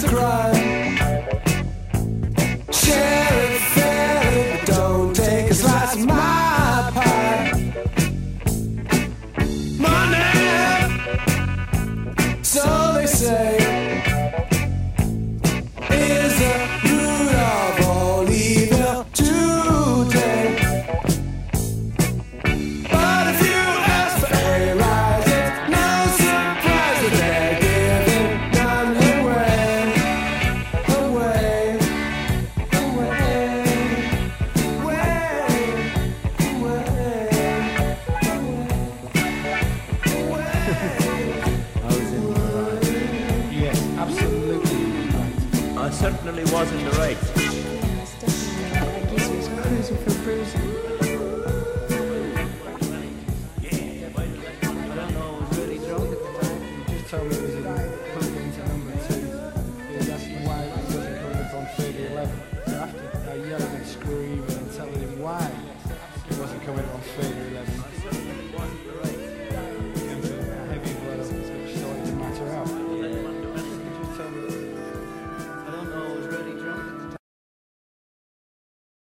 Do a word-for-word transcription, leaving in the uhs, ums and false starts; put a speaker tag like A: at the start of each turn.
A: a crime. Share it fairly, but don't take a slice of my pie. Money, so they say, is the root of all evil today. But if you ask for a rise, it's no surprise that they're giving none away, away, away,
B: I was in the right. Yes, absolutely right.
C: I certainly was in the right.
D: That's definitely right. That gives me some cruising for bruising.
B: I don't know, I was really drunk at the time. You just told me it was in, put it into number two. Yeah, that's why it wasn't coming up on thirty eleven. So after uh, yelling and screaming